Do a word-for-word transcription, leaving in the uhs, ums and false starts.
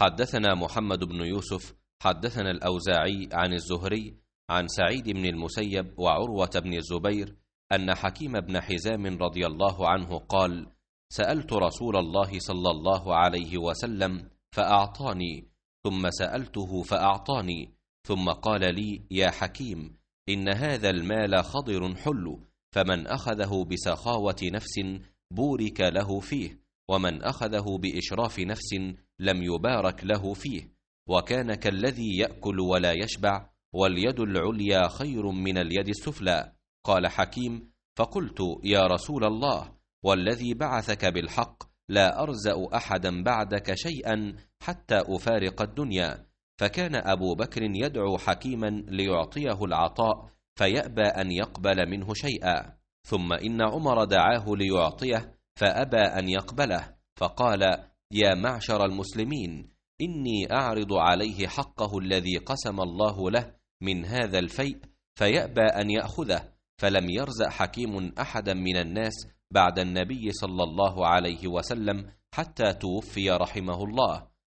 حدثنا محمد بن يوسف حدثنا الأوزاعي عن الزهري عن سعيد بن المسيب وعروة بن الزبير أن حكيم بن حزام رضي الله عنه قال: سألت رسول الله صلى الله عليه وسلم فأعطاني، ثم سألته فأعطاني، ثم قال لي: يا حكيم، إن هذا المال خضر حل، فمن أخذه بسخاوة نفس بورك له فيه، ومن أخذه بإشراف نفس لم يبارك له فيه، وكان كالذي يأكل ولا يشبع، واليد العليا خير من اليد السفلى. قال حكيم: فقلت: يا رسول الله، والذي بعثك بالحق لا أرزأ أحدا بعدك شيئا حتى أفارق الدنيا. فكان أبو بكر يدعو حكيما ليعطيه العطاء فيأبى أن يقبل منه شيئا، ثم إن عمر دعاه ليعطيه فأبى أن يقبله، فقال: يا معشر المسلمين، إني أعرض عليه حقه الذي قسم الله له من هذا الفيء فيأبى أن يأخذه. فلم يرزق حكيم أحدا من الناس بعد النبي صلى الله عليه وسلم حتى توفي رحمه الله.